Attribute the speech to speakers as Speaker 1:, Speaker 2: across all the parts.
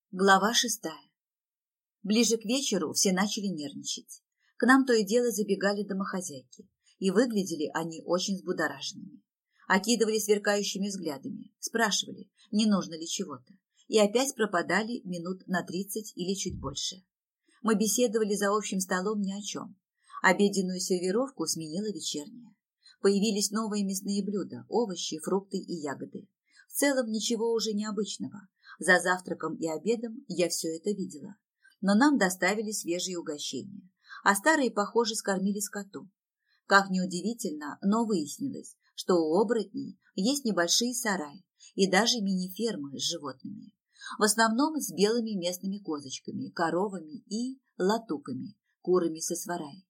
Speaker 1: Глава 6. Ближе к вечеру все начали нервничать. К нам то и дело забегали домохозяйки, и выглядели они очень взбудораженными. Окидывали сверкающими взглядами, спрашивали, не нужно ли чего-то, и опять пропадали минут на 30 или чуть больше. Мы беседовали за общим столом ни о чем. Обеденную сервировку сменила вечерняя. Появились новые мясные блюда, овощи, фрукты и ягоды. В целом ничего уже необычного. За завтраком и обедом я все это видела. Но нам доставили свежие угощения, а старые, похоже, скормили скоту. Как ни удивительно, но выяснилось, что у оборотней есть небольшие сараи и даже мини-фермы с животными. В основном с белыми местными козочками, коровами и латуками, курами со сварай.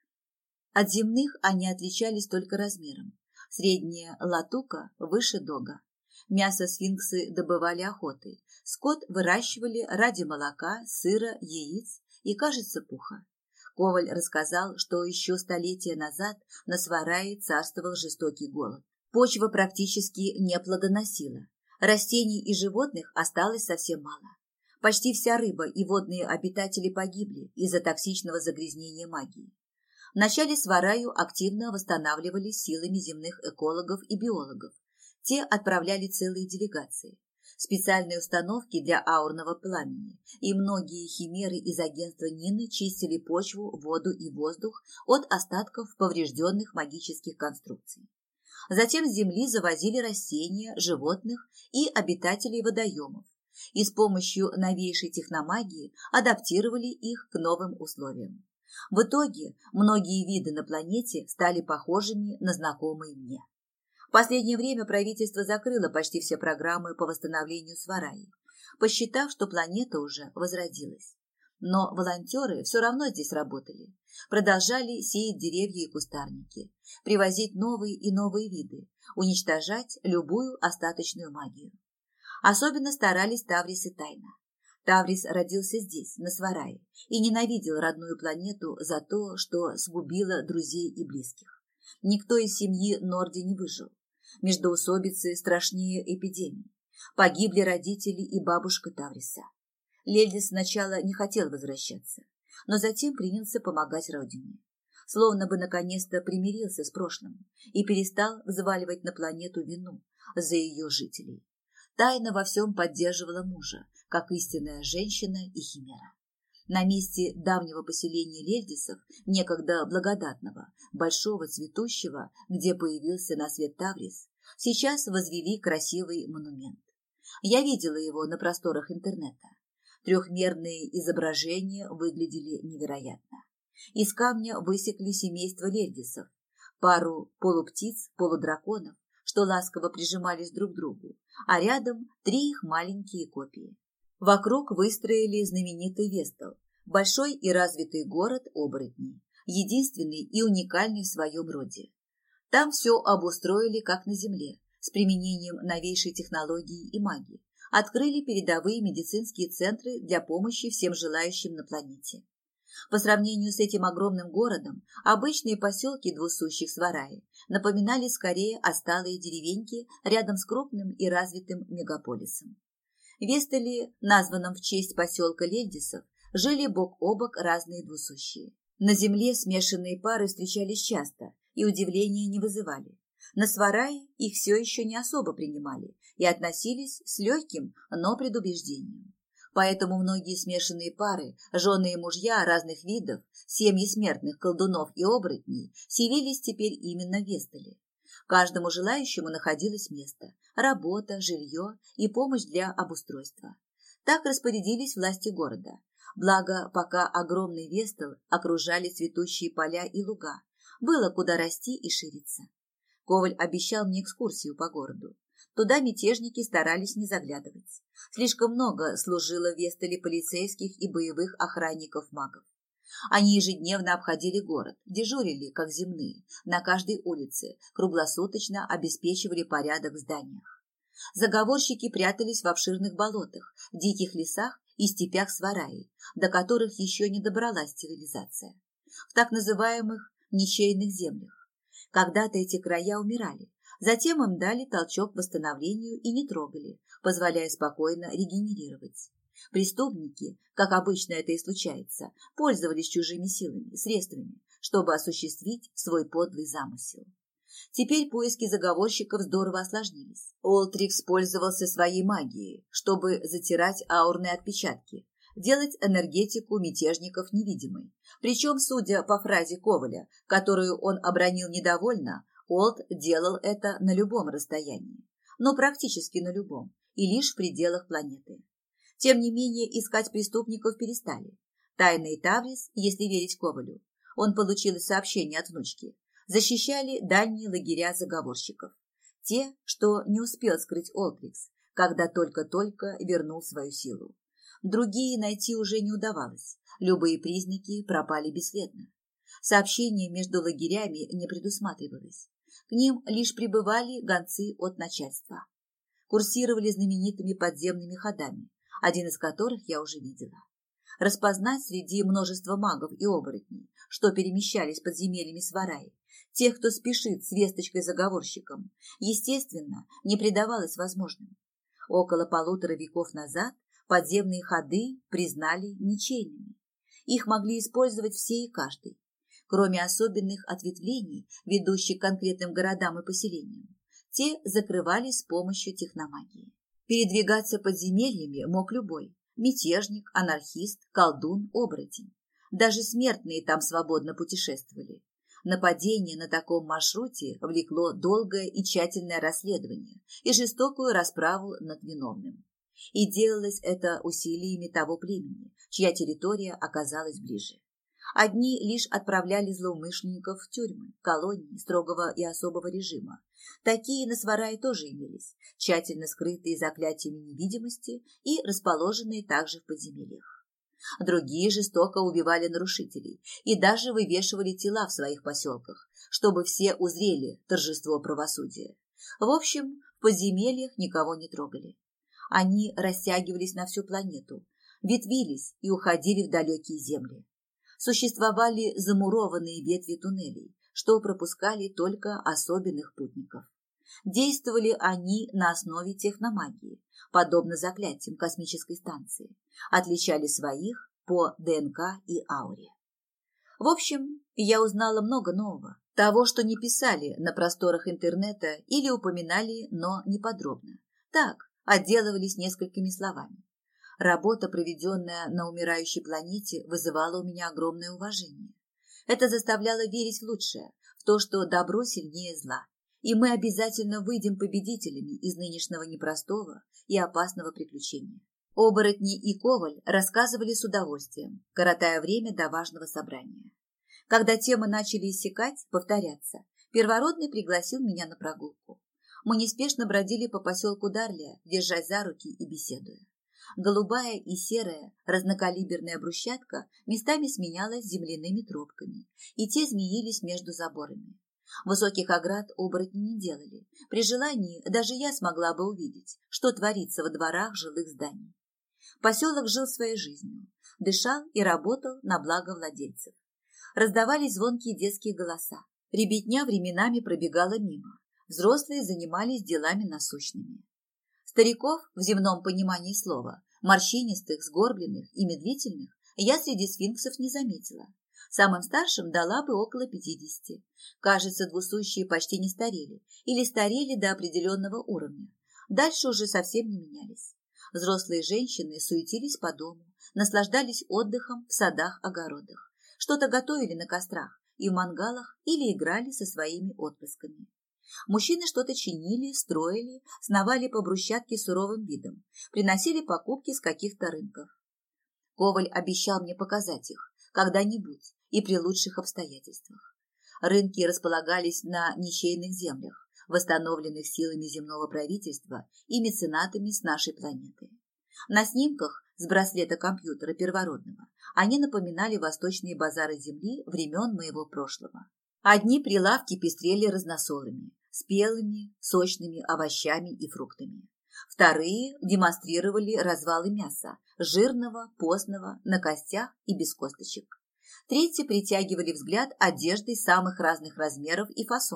Speaker 1: От земных они отличались только размером. Средняя латука выше дога. Мясо сфинксы добывали охотой. Скот выращивали ради молока, сыра, яиц и, кажется, пуха. Коваль рассказал, что еще столетия назад на Сварае царствовал жестокий голод. Почва практически не плодоносила. Растений и животных осталось совсем мало. Почти вся рыба и водные обитатели погибли из-за токсичного загрязнения магии. В начале Свараю активно восстанавливались силами земных экологов и биологов. Те отправляли целые делегации, специальные установки для аурного пламени, и многие химеры из агентства Нины чистили почву, воду и воздух от остатков поврежденных магических конструкций. Затем с земли завозили растения, животных и обитателей водоемов, и с помощью новейшей техномагии адаптировали их к новым условиям. В итоге многие виды на планете стали похожими на знакомые мне. В последнее время правительство закрыло почти все программы по восстановлению Свараи, посчитав, что планета уже возродилась. Но волонтеры все равно здесь работали, продолжали сеять деревья и кустарники, привозить новые и новые виды, уничтожать любую остаточную магию. Особенно старались Таврис и Тайна. Таврис родился здесь, на Сварае, и ненавидел родную планету за то, что сгубила друзей и близких. Никто из семьи Норди не выжил. Междоусобицы страшнее эпидемий. Погибли родители и бабушка Тавриса. Лельдис сначала не хотел возвращаться, но затем принялся помогать родине. Словно бы наконец-то примирился с прошлым и перестал взваливать на планету вину за ее жителей. Тайна во всем поддерживала мужа, как истинная женщина и химера. На месте давнего поселения лельдисов, некогда благодатного, большого, цветущего, где появился на свет Таврис, сейчас возвели красивый монумент. Я видела его на просторах интернета. Трехмерные изображения выглядели невероятно. Из камня высекли семейство лельдисов, пару полуптиц, полудраконов, что ласково прижимались друг к другу, а рядом 3 их маленькие копии. Вокруг выстроили знаменитый Вестал, большой и развитый город оборотней, единственный и уникальный в своем роде. Там все обустроили как на земле, с применением новейшей технологии и магии, открыли передовые медицинские центры для помощи всем желающим на планете. По сравнению с этим огромным городом, обычные поселки двусущих Свараи напоминали скорее отсталые деревеньки рядом с крупным и развитым мегаполисом. В Вестале, названном в честь поселка лельдисов, жили бок о бок разные двусущие. На земле смешанные пары встречались часто и удивления не вызывали. На Сварае их все еще не особо принимали и относились с легким, но предубеждением. Поэтому многие смешанные пары, жены и мужья разных видов, семьи смертных колдунов и оборотней, селились теперь именно в Вестале. Каждому желающему находилось место, работа, жилье и помощь для обустройства. Так распорядились власти города. Благо, пока огромный Вестал окружали цветущие поля и луга, было куда расти и шириться. Коваль обещал мне экскурсию по городу. Туда мятежники старались не заглядывать. Слишком много служило в Вестале полицейских и боевых охранников-магов. Они ежедневно обходили город, дежурили, как земные, на каждой улице, круглосуточно обеспечивали порядок в зданиях. Заговорщики прятались в обширных болотах, диких лесах и степях Свараи, до которых еще не добралась цивилизация. В так называемых ничейных землях. Когда-то эти края умирали, затем им дали толчок к восстановлению и не трогали, позволяя спокойно регенерировать. Преступники, как обычно это и случается, пользовались чужими силами, средствами, чтобы осуществить свой подлый замысел. Теперь поиски заговорщиков здорово осложнились. Олтрикс пользовался своей магией, чтобы затирать аурные отпечатки, делать энергетику мятежников невидимой. Причем, судя по фразе Коваля, которую он обронил недовольно, Олд делал это на любом расстоянии, но практически на любом, и лишь в пределах планеты. Тем не менее, искать преступников перестали. Тайный Таврис, если верить Ковалю, он получил сообщение от внучки, защищали дальние лагеря заговорщиков. Те, что не успел скрыть Олтрикс, когда только-только вернул свою силу. Другие найти уже не удавалось, любые признаки пропали бесследно. Сообщения между лагерями не предусматривалось. К ним лишь прибывали гонцы от начальства. Курсировали знаменитыми подземными ходами, один из которых я уже видела. Распознать среди множества магов и оборотней, что перемещались подземельями Свараи, тех, кто спешит с весточкой заговорщикам, естественно, не предавалось возможным. Около 1,5 века назад подземные ходы признали ничейными. Их могли использовать все и каждый, кроме особенных ответвлений, ведущих к конкретным городам и поселениям. Те закрывались с помощью техномагии. Передвигаться подземельями мог любой – мятежник, анархист, колдун, оборотень. Даже смертные там свободно путешествовали. Нападение на таком маршруте влекло долгое и тщательное расследование и жестокую расправу над виновным. И делалось это усилиями того племени, чья территория оказалась ближе. Одни лишь отправляли злоумышленников в тюрьмы, колонии строгого и особого режима. Такие на Сварае тоже имелись, тщательно скрытые заклятиями невидимости и расположенные также в подземельях. Другие жестоко убивали нарушителей и даже вывешивали тела в своих поселках, чтобы все узрели торжество правосудия. В общем, в подземельях никого не трогали. Они растягивались на всю планету, ветвились и уходили в далекие земли. Существовали замурованные ветви туннелей, что пропускали только особенных путников. Действовали они на основе техномагии, подобно заклятиям космической станции, отличали своих по ДНК и ауре. В общем, я узнала много нового, того, что не писали на просторах интернета или упоминали, но не подробно. Так, отделывались несколькими словами. Работа, проведенная на умирающей планете, вызывала у меня огромное уважение. Это заставляло верить в лучшее, в то, что добро сильнее зла, и мы обязательно выйдем победителями из нынешнего непростого и опасного приключения. Оборотни и Коваль рассказывали с удовольствием, коротая время до важного собрания. Когда темы начали иссякать, повторяться, Первородный пригласил меня на прогулку. Мы неспешно бродили по поселку Дарлия, держась за руки и беседуя. Голубая и серая разнокалиберная брусчатка местами сменялась земляными тропками, и те змеились между заборами. Высоких оград оборотни не делали. При желании даже я смогла бы увидеть, что творится во дворах жилых зданий. Поселок жил своей жизнью, дышал и работал на благо владельцев. Раздавались звонкие детские голоса. Ребятня временами пробегала мимо. Взрослые занимались делами насущными. Стариков, в земном понимании слова, морщинистых, сгорбленных и медлительных, я среди сфинксов не заметила. Самым старшим дала бы около 50. Кажется, двусущие почти не старели или старели до определенного уровня. Дальше уже совсем не менялись. Взрослые женщины суетились по дому, наслаждались отдыхом в садах-огородах, что-то готовили на кострах и в мангалах или играли со своими отпрысками. Мужчины что-то чинили, строили, сновали по брусчатке суровым видом, приносили покупки с каких-то рынков. Коваль обещал мне показать их когда-нибудь и при лучших обстоятельствах. Рынки располагались на ничейных землях, восстановленных силами земного правительства и меценатами с нашей планеты. На снимках с браслета компьютера Первородного они напоминали восточные базары земли времен моего прошлого. Одни прилавки пестрели разносолами, спелыми, сочными овощами и фруктами. Вторые демонстрировали развалы мяса, жирного, постного, на костях и без косточек. Третьи притягивали взгляд одеждой самых разных размеров и фасонов.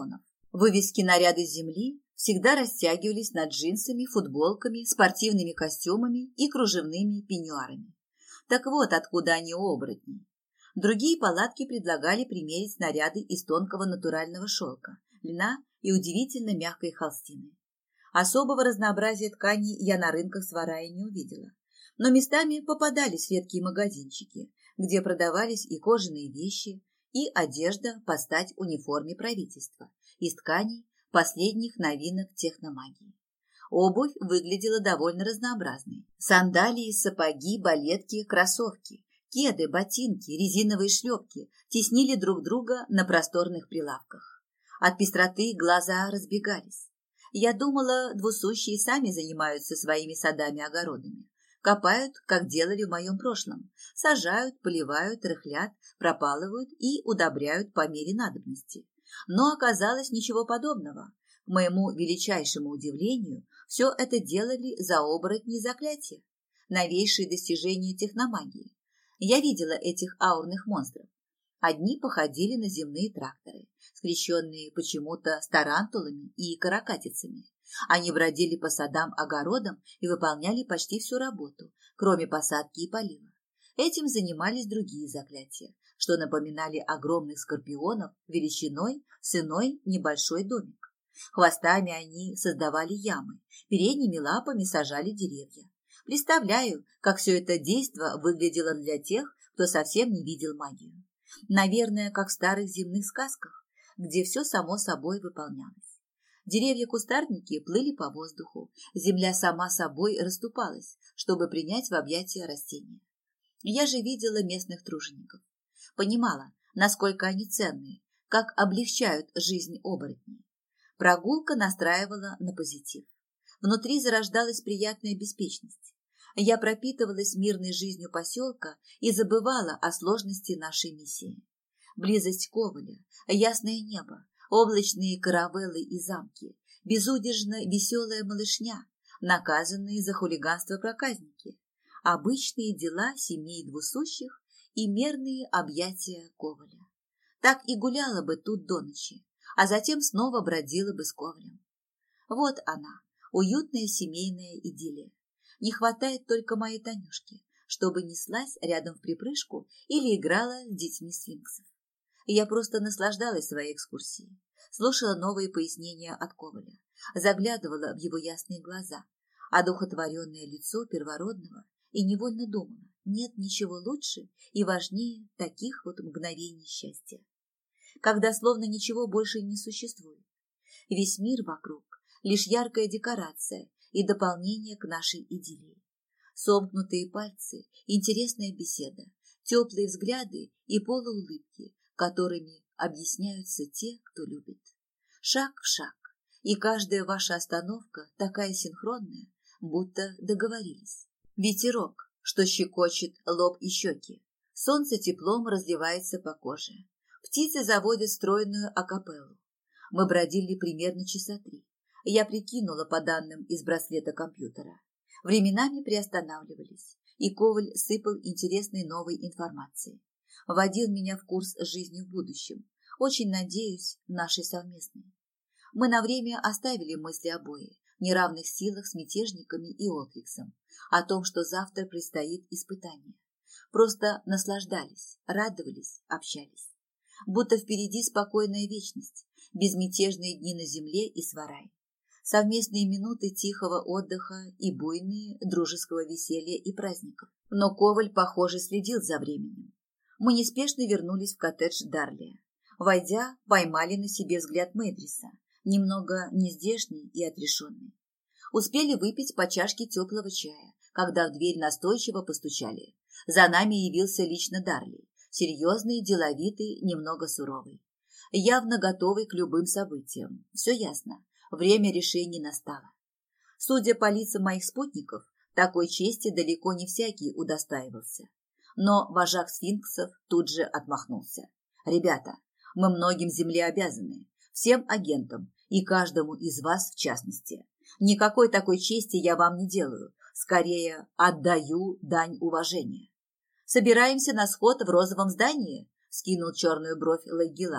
Speaker 1: Вывески наряды земли всегда растягивались над джинсами, футболками, спортивными костюмами и кружевными пеньюарами. Так вот, откуда они у оборотней. Другие палатки предлагали примерить наряды из тонкого натурального шелка, льна и удивительно мягкой холстины. Особого разнообразия тканей я на рынках Сварая не увидела, но местами попадались редкие магазинчики, где продавались и кожаные вещи, и одежда под стать униформе правительства из тканей последних новинок техномагии. Обувь выглядела довольно разнообразной. Сандалии, сапоги, балетки, кроссовки, кеды, ботинки, резиновые шлепки теснили друг друга на просторных прилавках. От пестроты глаза разбегались. Я думала, двусущие сами занимаются своими садами-огородами. Копают, как делали в моем прошлом. Сажают, поливают, рыхлят, пропалывают и удобряют по мере надобности. Но оказалось ничего подобного. К моему величайшему удивлению, все это делали за оборотни заклятия. Новейшие достижения техномагии. Я видела этих аурных монстров. Одни походили на земные тракторы, скрещенные почему-то с тарантулами и каракатицами. Они бродили по садам-огородам и выполняли почти всю работу, кроме посадки и полива. Этим занимались другие заклятия, что напоминали огромных скорпионов величиной с иной небольшой домик. Хвостами они создавали ямы, передними лапами сажали деревья. Представляю, как все это действо выглядело для тех, кто совсем не видел магию. Наверное, как в старых земных сказках, где все само собой выполнялось. Деревья-кустарники плыли по воздуху, земля сама собой расступалась, чтобы принять в объятия растения. Я же видела местных тружеников. Понимала, насколько они ценные, как облегчают жизнь оборотней. Прогулка настраивала на позитив. Внутри зарождалась приятная беспечность. Я пропитывалась мирной жизнью поселка и забывала о сложности нашей миссии. Близость Коваля, ясное небо, облачные каравеллы и замки, безудержно веселая малышня, наказанные за хулиганство проказники, обычные дела семей двусущих и мерные объятия Коваля. Так и гуляла бы тут до ночи, а затем снова бродила бы с Ковалем. Вот она, уютная семейная идиллия. Не хватает только моей Танюшки, чтобы неслась рядом в припрыжку или играла с детьми сфинксов. Я просто наслаждалась своей экскурсией, слушала новые пояснения от Коваля, заглядывала в его ясные глаза, одухотворенное лицо первородного и невольно думала, нет ничего лучше и важнее таких вот мгновений счастья, когда словно ничего больше не существует. Весь мир вокруг – лишь яркая декорация и дополнение к нашей идиллии. Сомкнутые пальцы, интересная беседа, теплые взгляды и полуулыбки, которыми объясняются те, кто любит. Шаг в шаг, и каждая ваша остановка такая синхронная, будто договорились. Ветерок, что щекочет лоб и щеки. Солнце теплом разливается по коже. Птицы заводят стройную акапеллу. Мы бродили примерно часа 3. Я прикинула по данным из браслета компьютера. Временами приостанавливались, и Коваль сыпал интересной новой информацией. Вводил меня в курс жизни в будущем. Очень надеюсь, нашей совместной. Мы на время оставили мысли о бое, неравных силах с мятежниками и Олтриксом, о том, что завтра предстоит испытание. Просто наслаждались, радовались, общались. Будто впереди спокойная вечность, безмятежные дни на земле и Сварае. Совместные минуты тихого отдыха и буйные дружеского веселья и праздников. Но Коваль, похоже, следил за временем. Мы неспешно вернулись в коттедж Дарлия. Войдя, поймали на себе взгляд Мэдриса, немного нездешний и отрешенный. Успели выпить по чашке теплого чая, когда в дверь настойчиво постучали. За нами явился лично Дарли, серьезный, деловитый, немного суровый. Явно готовый к любым событиям. Все ясно. Время решений настало. Судя по лицам моих спутников, такой чести далеко не всякий удостаивался. Но вожак сфинксов тут же отмахнулся. «Ребята, мы многим земле обязаны, всем агентам и каждому из вас в частности. Никакой такой чести я вам не делаю, скорее отдаю дань уважения». «Собираемся на сход в розовом здании?» – скинул черную бровь Лэггилар.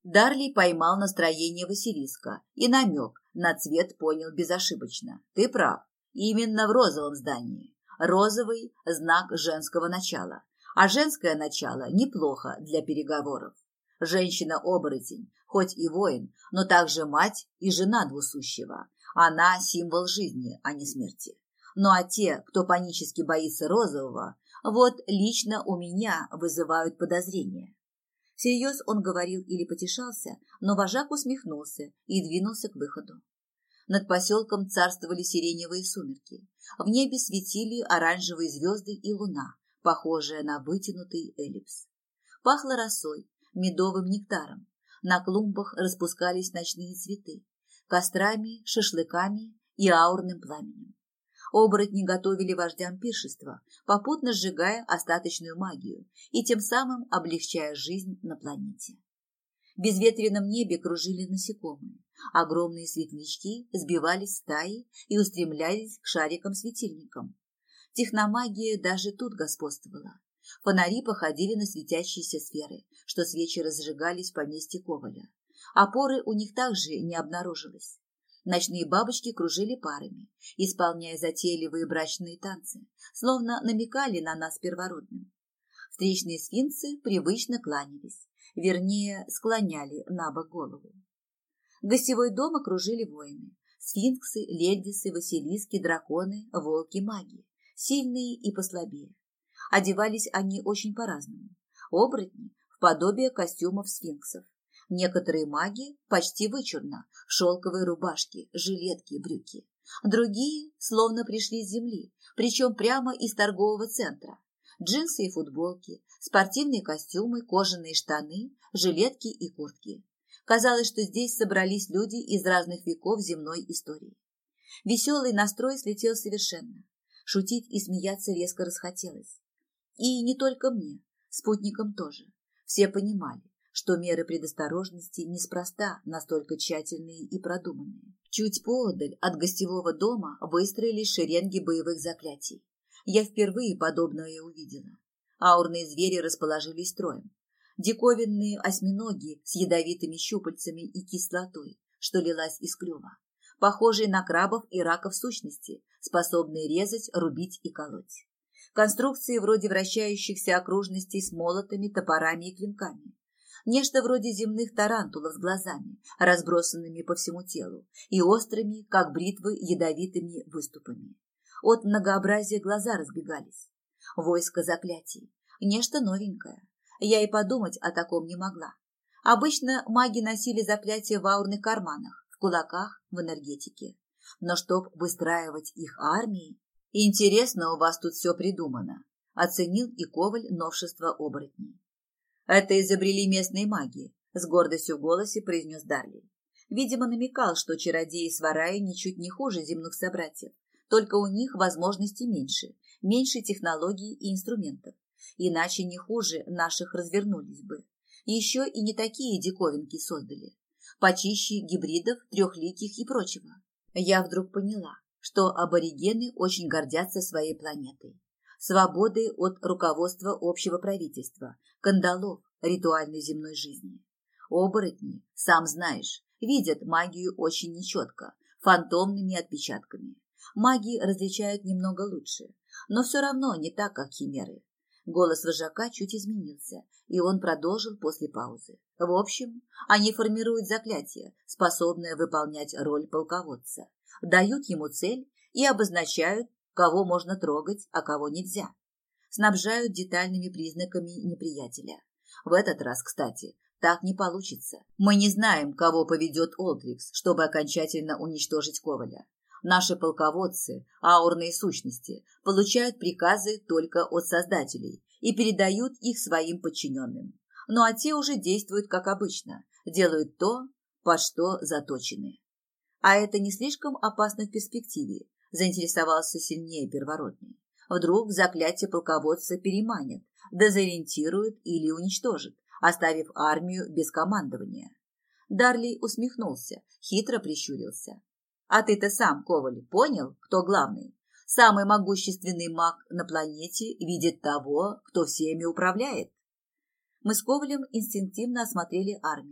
Speaker 1: Дарли поймал настроение Василиска и намек на цвет понял безошибочно. Ты прав, именно в розовом здании. Розовый – знак женского начала, а женское начало неплохо для переговоров. Женщина-оборотень, хоть и воин, но также мать и жена двусущего. Она – символ жизни, а не смерти. Ну а те, кто панически боится розового, вот лично у меня вызывают подозрения. Всерьез он говорил или потешался, но вожак усмехнулся и двинулся к выходу. Над поселком царствовали сиреневые сумерки. В небе светили оранжевые звезды и луна, похожая на вытянутый эллипс. Пахло росой, медовым нектаром. На клумбах распускались ночные цветы, кострами, шашлыками и аурным пламенем. Оборотни готовили вождям пиршество, попутно сжигая остаточную магию и тем самым облегчая жизнь на планете. В безветренном небе кружили насекомые. Огромные светлячки сбивались стаи и устремлялись к шарикам-светильникам. Техномагия даже тут господствовала. Фонари походили на светящиеся сферы, что свечи разжигались в поместье Коваля. Опоры у них также не обнаружилось. Ночные бабочки кружили парами, исполняя затейливые брачные танцы, словно намекали на нас первородным. Встречные сфинксы привычно кланялись, вернее, склоняли на бок голову. Гостевой дом окружили воины. Сфинксы, лельдисы, василиски, драконы, волки, маги. Сильные и послабее. Одевались они очень по-разному. Оборотни в подобие костюмов сфинксов. Некоторые маги почти вычурно, шелковые рубашки, жилетки, брюки. Другие словно пришли с земли, причем прямо из торгового центра. Джинсы и футболки, спортивные костюмы, кожаные штаны, жилетки и куртки. Казалось, что здесь собрались люди из разных веков земной истории. Веселый настрой слетел совершенно. Шутить и смеяться резко расхотелось. И не только мне, спутникам тоже. Все понимали, что меры предосторожности неспроста настолько тщательные и продуманные. Чуть поодаль от гостевого дома выстроились шеренги боевых заклятий. Я впервые подобное увидела. Аурные звери расположились строем. Диковинные осьминоги с ядовитыми щупальцами и кислотой, что лилась из клюва. Похожие на крабов и раков сущности, способные резать, рубить и колоть. Конструкции вроде вращающихся окружностей с молотами, топорами и клинками. Нечто вроде земных тарантулов с глазами, разбросанными по всему телу, и острыми, как бритвы, ядовитыми выступами. От многообразия глаза разбегались. Войско заклятий. Нечто новенькое. Я и подумать о таком не могла. Обычно маги носили заклятия в аурных карманах, в кулаках, в энергетике. Но чтоб выстраивать их армией... Интересно у вас тут все придумано. Оценил и Коваль новшество оборотней. Это изобрели местные маги, с гордостью в голосе произнес Дарли. Видимо, намекал, что чародеи Свараи ничуть не хуже земных собратьев, только у них возможностей меньше технологий и инструментов. Иначе не хуже наших развернулись бы. Еще и не такие диковинки создали. Почище гибридов, трехликих и прочего. Я вдруг поняла, что аборигены очень гордятся своей планетой. Свободой от руководства общего правительства, кандалов, ритуальной земной жизни. Оборотни, сам знаешь, видят магию очень нечетко, фантомными отпечатками. Маги различают немного лучше, но все равно не так, как химеры. Голос вожака чуть изменился, и он продолжил после паузы. В общем, они формируют заклятие, способное выполнять роль полководца. Дают ему цель и обозначают, кого можно трогать, а кого нельзя. Снабжают детальными признаками неприятеля. В этот раз, кстати, так не получится. Мы не знаем, кого поведет Олдрикс, чтобы окончательно уничтожить Коваля. Наши полководцы, аурные сущности, получают приказы только от создателей и передают их своим подчиненным. Ну а те уже действуют как обычно, делают то, по что заточены. А это не слишком опасно в перспективе, заинтересовался сильнее первородный. Вдруг заклятие полководца переманят, дезориентируют или уничтожат, оставив армию без командования. Дарли усмехнулся, хитро прищурился. А ты-то сам, Коваль, понял, кто главный? Самый могущественный маг на планете видит того, кто всеми управляет. Мы с Ковалем инстинктивно осмотрели армию.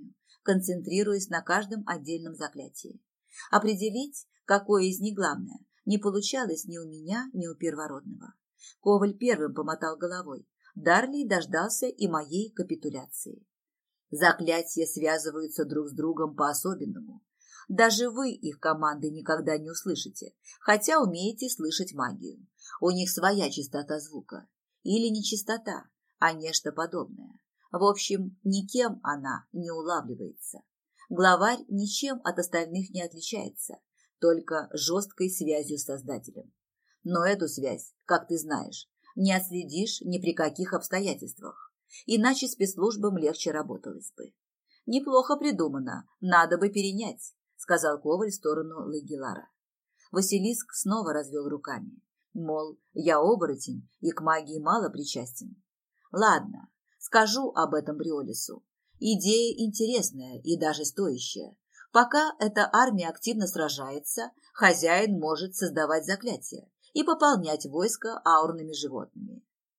Speaker 1: концентрируясь на каждом отдельном заклятии. Определить, какое из них главное, не получалось ни у меня, ни у первородного. Коваль первым помотал головой. Дарли дождался и моей капитуляции. Заклятия связываются друг с другом по-особенному. Даже вы их команды никогда не услышите, хотя умеете слышать магию. У них своя частота звука. Или не частота, а нечто подобное. В общем, никем она не улавливается. Главарь ничем от остальных не отличается, только жесткой связью с Создателем. Но эту связь, как ты знаешь, не отследишь ни при каких обстоятельствах, иначе спецслужбам легче работалось бы. Неплохо придумано, надо бы перенять, сказал Коваль в сторону Лагилара. Василиск снова развел руками, мол, я оборотень и к магии мало причастен. Ладно, скажу об этом Бриолису. Идея интересная и даже стоящая. Пока эта армия активно сражается, хозяин может создавать заклятия и пополнять войско аурными животными.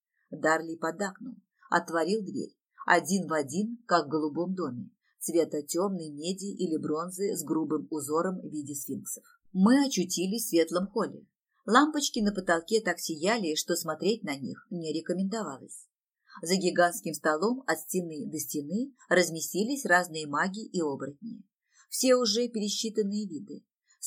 Speaker 1: Дарли поддакнул, отворил дверь, один в один, как в голубом доме, цвета темной меди или бронзы с грубым узором в виде сфинксов. Мы очутились в светлом холле. Лампочки на потолке так сияли, что смотреть на них не рекомендовалось. За гигантским столом от стены до стены разместились разные маги и оборотни. Все уже пересчитанные виды.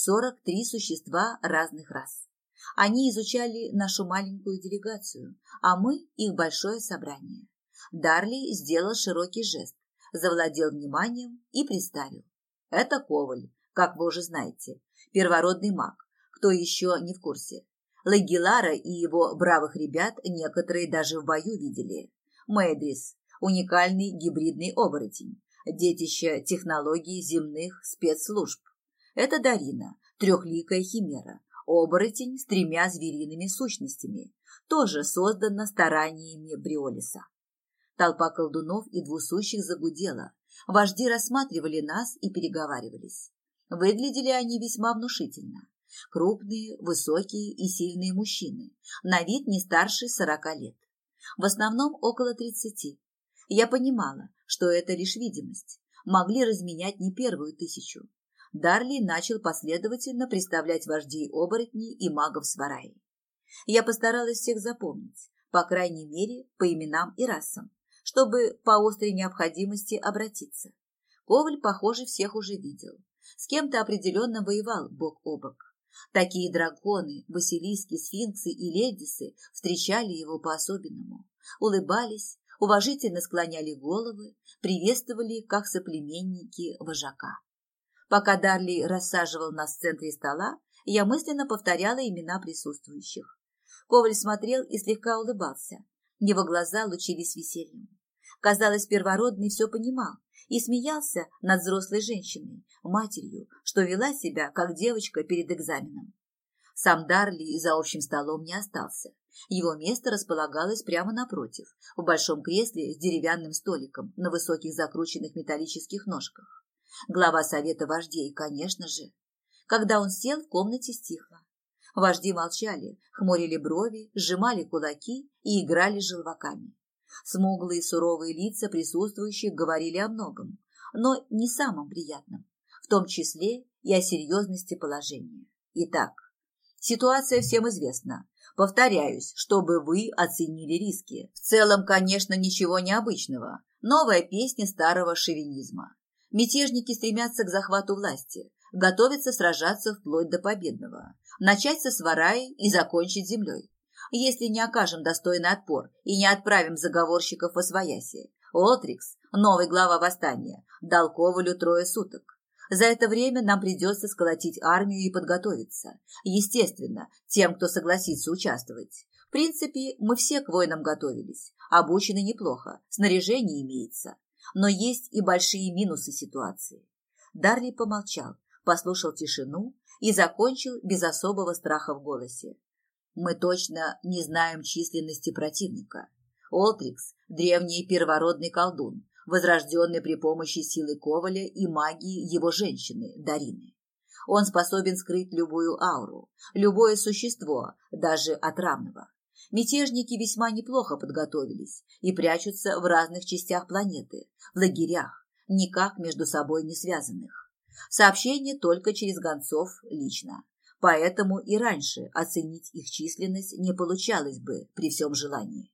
Speaker 1: 43 существа разных рас. Они изучали нашу маленькую делегацию, а мы их большое собрание. Дарли сделал широкий жест, завладел вниманием и представил. Это Коваль, как вы уже знаете, первородный маг. Кто еще не в курсе? Лагилара и его бравых ребят некоторые даже в бою видели. Мэйдрис – уникальный гибридный оборотень, детище технологий земных спецслужб. Это Дарина, трехликая химера, оборотень с 3 звериными сущностями, тоже создана стараниями Бриолиса. Толпа колдунов и двусущих загудела. Вожди рассматривали нас и переговаривались. Выглядели они весьма внушительно. Крупные, высокие и сильные мужчины, на вид не старше 40 лет. В основном около 30. Я понимала, что это лишь видимость. Могли разменять не первую 1000. Дарли начал последовательно представлять вождей оборотней и магов Свараи. Я постаралась всех запомнить, по крайней мере, по именам и расам, чтобы по острой необходимости обратиться. Коваль, похоже, всех уже видел. С кем-то определенно воевал бок о бок. Такие драконы, василиски, сфинксы и ледисы встречали его по-особенному, улыбались, уважительно склоняли головы, приветствовали как соплеменники вожака. Пока Дарли рассаживал нас в центре стола, я мысленно повторяла имена присутствующих. Коваль смотрел и слегка улыбался, его глаза лучились весельем. Казалось, первородный все понимал и смеялся над взрослой женщиной, матерью, что вела себя, как девочка перед экзаменом. Сам Дарли за общим столом не остался. Его место располагалось прямо напротив, в большом кресле с деревянным столиком на высоких закрученных металлических ножках. Глава совета вождей, конечно же. Когда он сел, в комнате стихло. Вожди молчали, хмурили брови, сжимали кулаки и играли желваками. Смуглые суровые лица присутствующих говорили о многом, но не самом приятном, в том числе и о серьезности положения. Итак, ситуация всем известна. Повторяюсь, чтобы вы оценили риски. В целом, конечно, ничего необычного. Новая песня старого шовинизма. Мятежники стремятся к захвату власти, готовятся сражаться вплоть до победного, начать со Свараи и закончить землей. Если не окажем достойный отпор и не отправим заговорщиков восвояси, Олтрикс, новый глава восстания, дал Ковалю 3 суток. За это время нам придется сколотить армию и подготовиться. Естественно, тем, кто согласится участвовать. В принципе, мы все к войнам готовились, обучены неплохо, снаряжение имеется. Но есть и большие минусы ситуации. Дарли помолчал, послушал тишину и закончил без особого страха в голосе. Мы точно не знаем численности противника. Олтрикс – древний первородный колдун, возрожденный при помощи силы Коваля и магии его женщины, Дарины. Он способен скрыть любую ауру, любое существо, даже от равного. Мятежники весьма неплохо подготовились и прячутся в разных частях планеты, в лагерях, никак между собой не связанных. Сообщения только через гонцов лично. Поэтому и раньше оценить их численность не получалось бы при всем желании.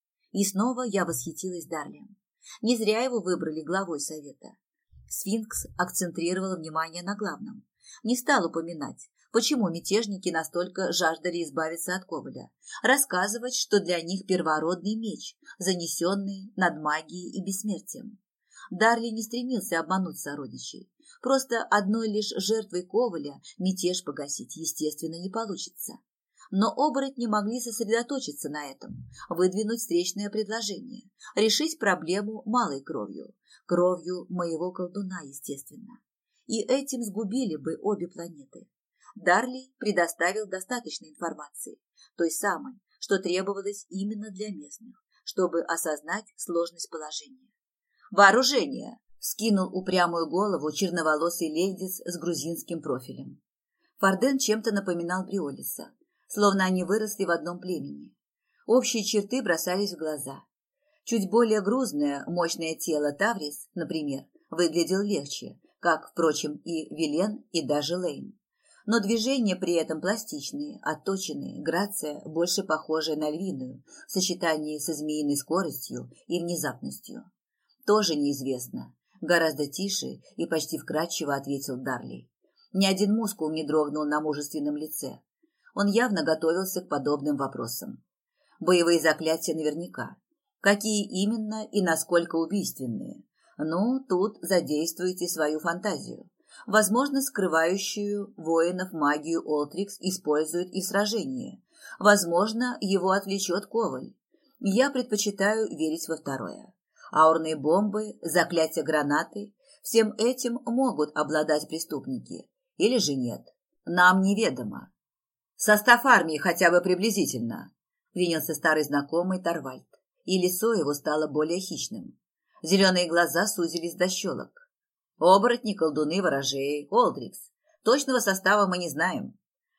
Speaker 1: И снова я восхитилась Дарлием. Не зря его выбрали главой совета. Сфинкс акцентрировал внимание на главном. Не стал упоминать, почему мятежники настолько жаждали избавиться от Коваля, рассказывать, что для них первородный меч, занесенный над магией и бессмертием. Дарли не стремился обмануть сородичей. Просто одной лишь жертвой Коваля мятеж погасить, естественно, не получится. Но оборотни могли сосредоточиться на этом, выдвинуть встречное предложение, решить проблему малой кровью, кровью моего колдуна, естественно. И этим сгубили бы обе планеты. Дарли предоставил достаточно информации, той самой, что требовалось именно для местных, чтобы осознать сложность положения. «Вооружение!» – вскинул упрямую голову черноволосый лейдис с грузинским профилем. Фарден чем-то напоминал Бриолиса, словно они выросли в одном племени. Общие черты бросались в глаза. Чуть более грузное, мощное тело Таврис, например, выглядел легче, как, впрочем, и Вилен, и даже Лейн. Но движения при этом пластичные, отточенные, грация, больше похожая на львиную, в сочетании со змеиной скоростью и внезапностью. Тоже неизвестно. Гораздо тише и почти вкрадчиво ответил Дарли. Ни один мускул не дрогнул на мужественном лице. Он явно готовился к подобным вопросам. Боевые заклятия наверняка. Какие именно и насколько убийственные? Ну, тут задействуйте свою фантазию. Возможно, скрывающую воинов магию Олтрикс использует и в сражении. Возможно, его отвлечет Коваль. Я предпочитаю верить во второе. Аурные бомбы, заклятия гранаты – всем этим могут обладать преступники. Или же нет. Нам неведомо. Состав армии хотя бы приблизительно, принялся старый знакомый Торвальд, и лицо его стало более хищным. Зеленые глаза сузились до щелок. Оборотни, колдуны, ворожеи, Олдрикс. Точного состава мы не знаем.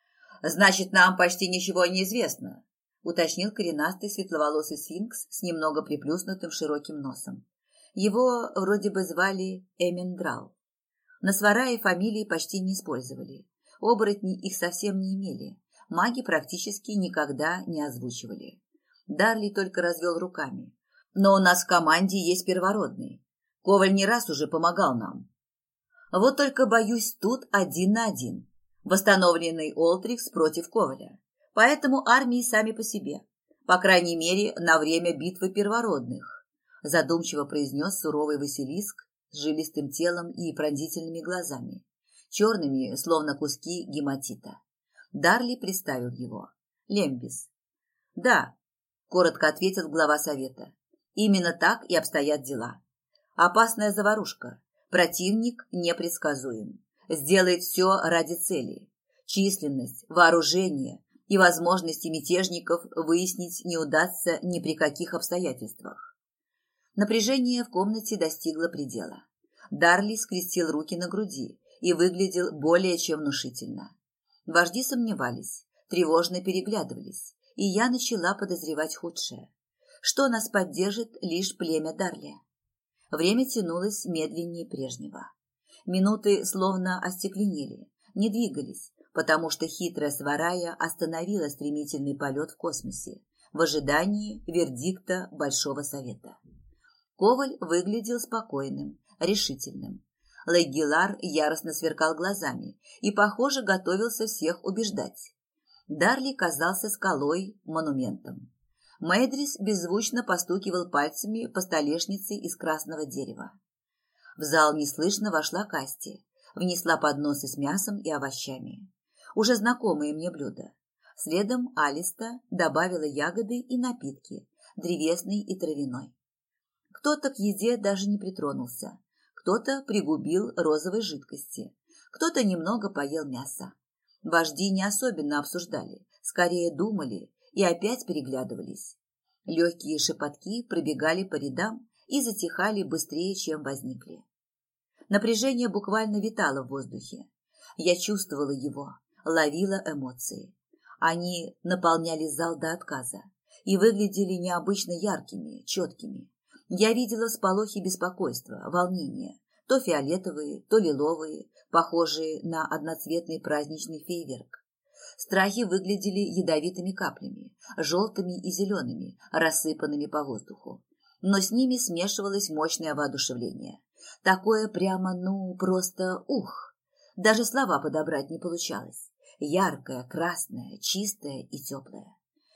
Speaker 1: Значит, нам почти ничего не известно, уточнил коренастый светловолосый сфинкс с немного приплюснутым широким носом. Его вроде бы звали Эминдрал. На Сварае фамилии почти не использовали. Оборотни их совсем не имели. Маги практически никогда не озвучивали. Дарли только развел руками. Но у нас в команде есть первородный. Коваль не раз уже помогал нам. Вот только, боюсь, тут 1 на 1. Восстановленный Олтрикс против Коваля. Поэтому армии сами по себе. По крайней мере, на время битвы первородных. Задумчиво произнес суровый Василиск с жилистым телом и пронзительными глазами, черными, словно куски гематита. Дарли представил его. Лембис. Да, коротко ответил глава совета. Именно так и обстоят дела. Опасная заварушка. Противник непредсказуем. Сделает все ради цели. Численность, вооружение и возможности мятежников выяснить не удастся ни при каких обстоятельствах. Напряжение в комнате достигло предела. Дарли скрестил руки на груди и выглядел более чем внушительно. Вожди сомневались, тревожно переглядывались, и я начала подозревать худшее, что нас поддержит лишь племя Дарли. Время тянулось медленнее прежнего. Минуты словно остекленели, не двигались, потому что хитрая Сварая остановила стремительный полет в космосе в ожидании вердикта Большого Совета. Коваль выглядел спокойным, решительным. Лейгилар яростно сверкал глазами и, похоже, готовился всех убеждать. Дарли казался скалой, монументом. Мэйдрис беззвучно постукивал пальцами по столешнице из красного дерева. В зал неслышно вошла Касти, внесла подносы с мясом и овощами. Уже знакомые мне блюда. Следом Алиста добавила ягоды и напитки, древесный и травяной. Кто-то к еде даже не притронулся, кто-то пригубил розовой жидкости, кто-то немного поел мяса. Вожди не особенно обсуждали, скорее думали и опять переглядывались. Легкие шепотки пробегали по рядам и затихали быстрее, чем возникли. Напряжение буквально витало в воздухе. Я чувствовала его, ловила эмоции. Они наполняли зал до отказа и выглядели необычно яркими, четкими. Я видела всполохи беспокойства, волнения, то фиолетовые, то лиловые, похожие на одноцветный праздничный фейерверк. Страхи выглядели ядовитыми каплями, желтыми и зелеными, рассыпанными по воздуху. Но с ними смешивалось мощное воодушевление. Такое прямо, просто ух! Даже слова подобрать не получалось. Яркое, красное, чистое и теплое.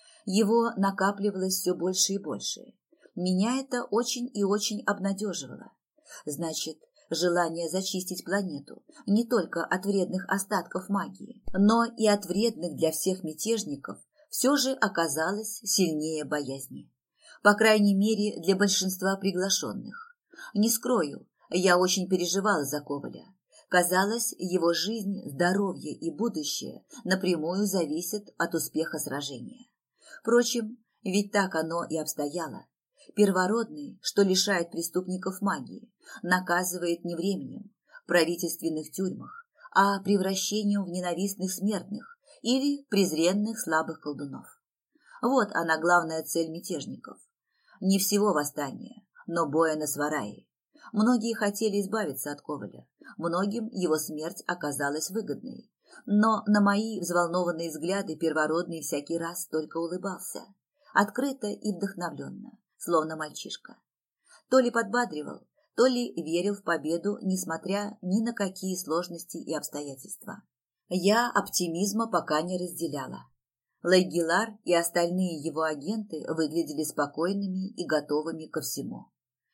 Speaker 1: Его накапливалось все больше и больше. Меня это очень и очень обнадеживало. Значит, желание зачистить планету не только от вредных остатков магии, но и от вредных для всех мятежников все же оказалось сильнее боязни. По крайней мере, для большинства приглашенных. Не скрою, я очень переживала за Коваля. Казалось, его жизнь, здоровье и будущее напрямую зависят от успеха сражения. Впрочем, ведь так оно и обстояло. Первородный, что лишает преступников магии, наказывает не временем, в правительственных тюрьмах, а превращением в ненавистных смертных или презренных слабых колдунов. Вот она главная цель мятежников. Не всего восстания, но боя на Сварае. Многие хотели избавиться от Коваля, многим его смерть оказалась выгодной. Но на мои взволнованные взгляды первородный всякий раз только улыбался, открыто и вдохновленно, словно мальчишка. То ли подбадривал, то ли верил в победу, несмотря ни на какие сложности и обстоятельства. Я оптимизма пока не разделяла. Лейгилар и остальные его агенты выглядели спокойными и готовыми ко всему.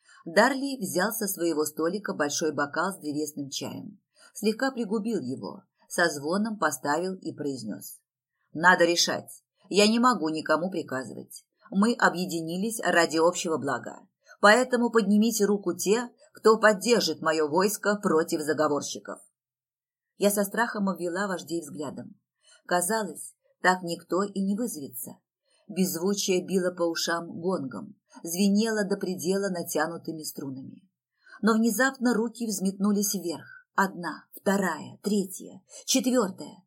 Speaker 1: Дарли взял со своего столика большой бокал с древесным чаем, слегка пригубил его, со звоном поставил и произнес: «Надо решать. Я не могу никому приказывать. Мы объединились ради общего блага. Поэтому поднимите руку те, кто поддержит мое войско против заговорщиков». Я со страхом обвела вождей взглядом. Казалось, так никто и не вызовется. Беззвучие било по ушам гонгом, звенело до предела натянутыми струнами. Но внезапно руки взметнулись вверх. Одна, вторая, третья, четвертая.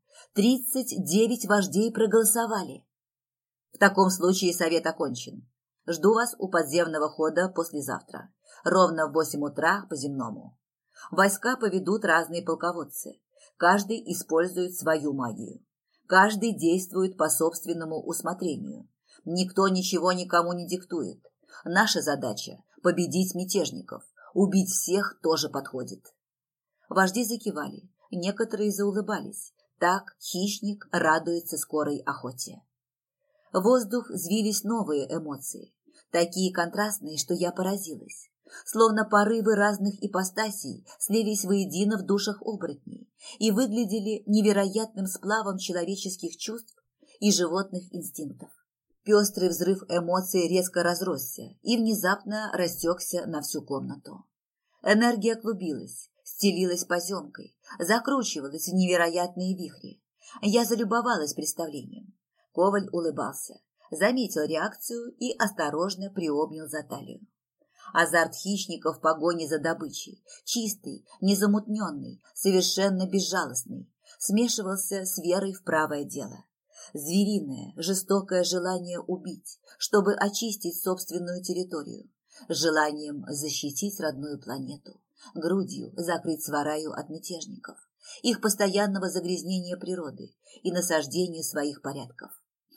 Speaker 1: 39 вождей проголосовали. В таком случае совет окончен. Жду вас у подземного хода послезавтра, ровно в 8 утра по земному. Войска поведут разные полководцы. Каждый использует свою магию. Каждый действует по собственному усмотрению. Никто ничего никому не диктует. Наша задача – победить мятежников. Убить всех тоже подходит. Вожди закивали, некоторые заулыбались. Так хищник радуется скорой охоте. В воздух взвились новые эмоции, такие контрастные, что я поразилась. Словно порывы разных ипостасей слились воедино в душах оборотней и выглядели невероятным сплавом человеческих чувств и животных инстинктов. Пестрый взрыв эмоций резко разросся и внезапно растекся на всю комнату. Энергия клубилась, стелилась поземкой, закручивалась в невероятные вихри. Я залюбовалась представлением. Коваль улыбался, заметил реакцию и осторожно приобнял за талию. Азарт хищника в погоне за добычей, чистый, незамутненный, совершенно безжалостный, смешивался с верой в правое дело. Звериное, жестокое желание убить, чтобы очистить собственную территорию, желанием защитить родную планету, грудью закрыть Свараю от мятежников, их постоянного загрязнения природы и насаждения своих порядков.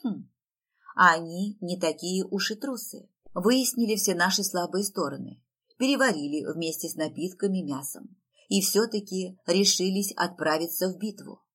Speaker 1: А они не такие уж и трусы. Выяснили все наши слабые стороны, переварили вместе с напитками мясом и все-таки решились отправиться в битву.